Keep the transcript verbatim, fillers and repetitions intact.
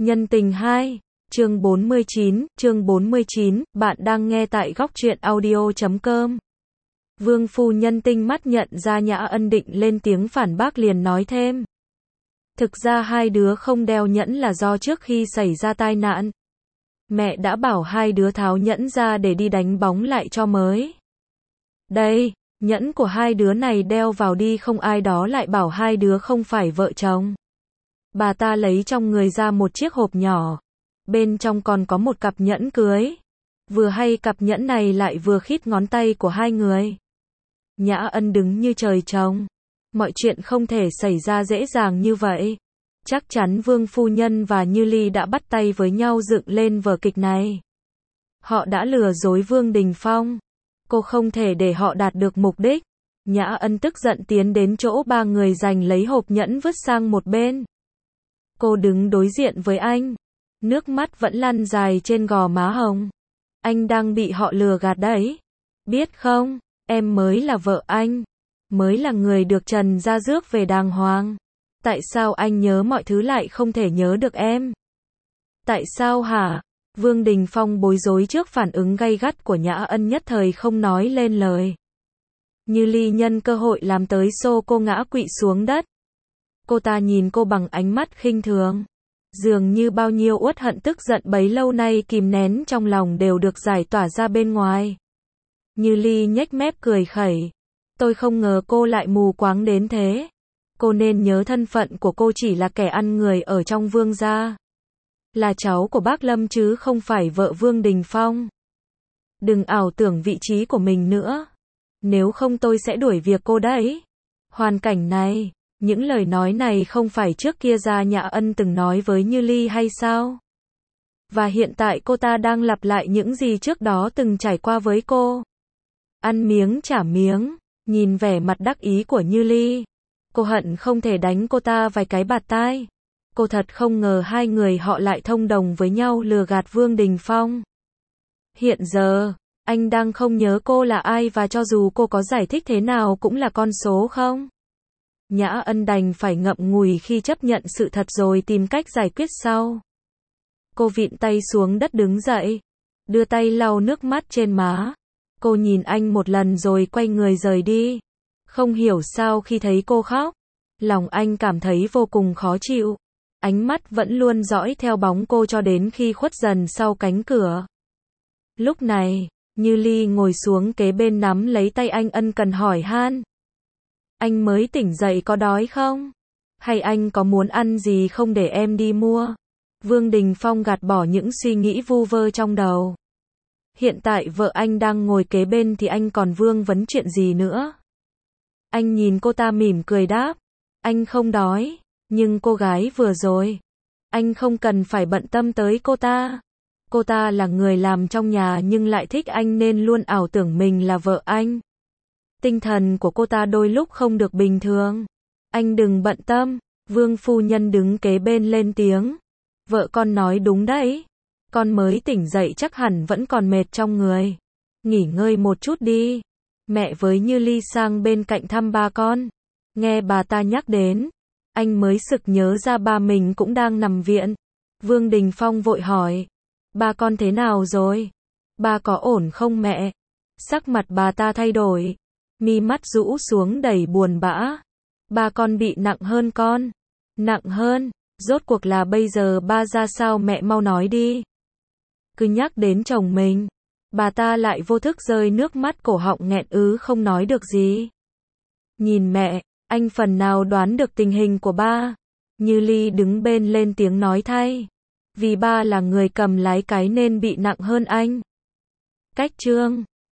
Nhân tình hai, chương bốn mươi chín, chương bốn mươi chín, bạn đang nghe tại góc truyện audio chấm com. Vương phu nhân tinh mắt nhận ra Nhã Ân định lên tiếng phản bác liền nói thêm. Thực ra hai đứa không đeo nhẫn là do trước khi xảy ra tai nạn, mẹ đã bảo hai đứa tháo nhẫn ra để đi đánh bóng lại cho mới. Đây, nhẫn của hai đứa này đeo vào đi không ai đó lại bảo hai đứa không phải vợ chồng. Bà ta lấy trong người ra một chiếc hộp nhỏ. Bên trong còn có một cặp nhẫn cưới. Vừa hay cặp nhẫn này lại vừa khít ngón tay của hai người. Nhã Ân đứng như trời trồng. Mọi chuyện không thể xảy ra dễ dàng như vậy. Chắc chắn Vương phu nhân và Như Ly đã bắt tay với nhau dựng lên vở kịch này. Họ đã lừa dối Vương Đình Phong. Cô không thể để họ đạt được mục đích. Nhã Ân tức giận tiến đến chỗ ba người giành lấy hộp nhẫn vứt sang một bên. Cô đứng đối diện với anh. Nước mắt vẫn lăn dài trên gò má hồng. Anh đang bị họ lừa gạt đấy. Biết không, em mới là vợ anh. Mới là người được trần ra rước về đàng hoàng. Tại sao anh nhớ mọi thứ lại không thể nhớ được em? Tại sao hả? Vương Đình Phong bối rối trước phản ứng gay gắt của Nhã Ân nhất thời không nói lên lời. Như Ly nhân cơ hội làm tới xô cô ngã quỵ xuống đất. Cô ta nhìn cô bằng ánh mắt khinh thường. Dường như bao nhiêu uất hận tức giận bấy lâu nay kìm nén trong lòng đều được giải tỏa ra bên ngoài. Như Ly nhếch mép cười khẩy. Tôi không ngờ cô lại mù quáng đến thế. Cô nên nhớ thân phận của cô chỉ là kẻ ăn người ở trong Vương gia. Là cháu của bác Lâm chứ không phải vợ Vương Đình Phong. Đừng ảo tưởng vị trí của mình nữa. Nếu không tôi sẽ đuổi việc cô đấy. Hoàn cảnh này, những lời nói này không phải trước kia Gia Nhã Ân từng nói với Như Ly hay sao? Và hiện tại cô ta đang lặp lại những gì trước đó từng trải qua với cô. Ăn miếng trả miếng, nhìn vẻ mặt đắc ý của Như Ly. Cô hận không thể đánh cô ta vài cái bạt tai. Cô thật không ngờ hai người họ lại thông đồng với nhau lừa gạt Vương Đình Phong. Hiện giờ, anh đang không nhớ cô là ai và cho dù cô có giải thích thế nào cũng là con số không? Nhã Ân đành phải ngậm ngùi khi chấp nhận sự thật rồi tìm cách giải quyết sau. Cô vịn tay xuống đất đứng dậy, đưa tay lau nước mắt trên má. Cô nhìn anh một lần rồi quay người rời đi. Không hiểu sao khi thấy cô khóc, lòng anh cảm thấy vô cùng khó chịu. Ánh mắt vẫn luôn dõi theo bóng cô cho đến khi khuất dần sau cánh cửa. Lúc này, Như Ly ngồi xuống kế bên nắm lấy tay anh ân cần hỏi han. Anh mới tỉnh dậy có đói không? Hay anh có muốn ăn gì không để em đi mua? Vương Đình Phong gạt bỏ những suy nghĩ vu vơ trong đầu. Hiện tại vợ anh đang ngồi kế bên thì anh còn vương vấn chuyện gì nữa? Anh nhìn cô ta mỉm cười đáp. Anh không đói, nhưng cô gái vừa rồi, anh không cần phải bận tâm tới cô ta. Cô ta là người làm trong nhà nhưng lại thích anh nên luôn ảo tưởng mình là vợ anh. Tinh thần của cô ta đôi lúc không được bình thường. Anh đừng bận tâm. Vương phu nhân đứng kế bên lên tiếng. Vợ con nói đúng đấy. Con mới tỉnh dậy chắc hẳn vẫn còn mệt trong người. Nghỉ ngơi một chút đi. Mẹ với Như Ly sang bên cạnh thăm ba con. Nghe bà ta nhắc đến, anh mới sực nhớ ra ba mình cũng đang nằm viện. Vương Đình Phong vội hỏi. Ba con thế nào rồi? Ba có ổn không mẹ? Sắc mặt bà ta thay đổi. Mi mắt rũ xuống đầy buồn bã. Ba con bị nặng hơn con. Nặng hơn? Rốt cuộc là bây giờ ba ra sao mẹ mau nói đi. Cứ nhắc đến chồng mình, bà ta lại vô thức rơi nước mắt cổ họng nghẹn ứ không nói được gì. Nhìn mẹ, anh phần nào đoán được tình hình của ba. Như Ly đứng bên lên tiếng nói thay. Vì ba là người cầm lái cái nên bị nặng hơn anh. Cách chương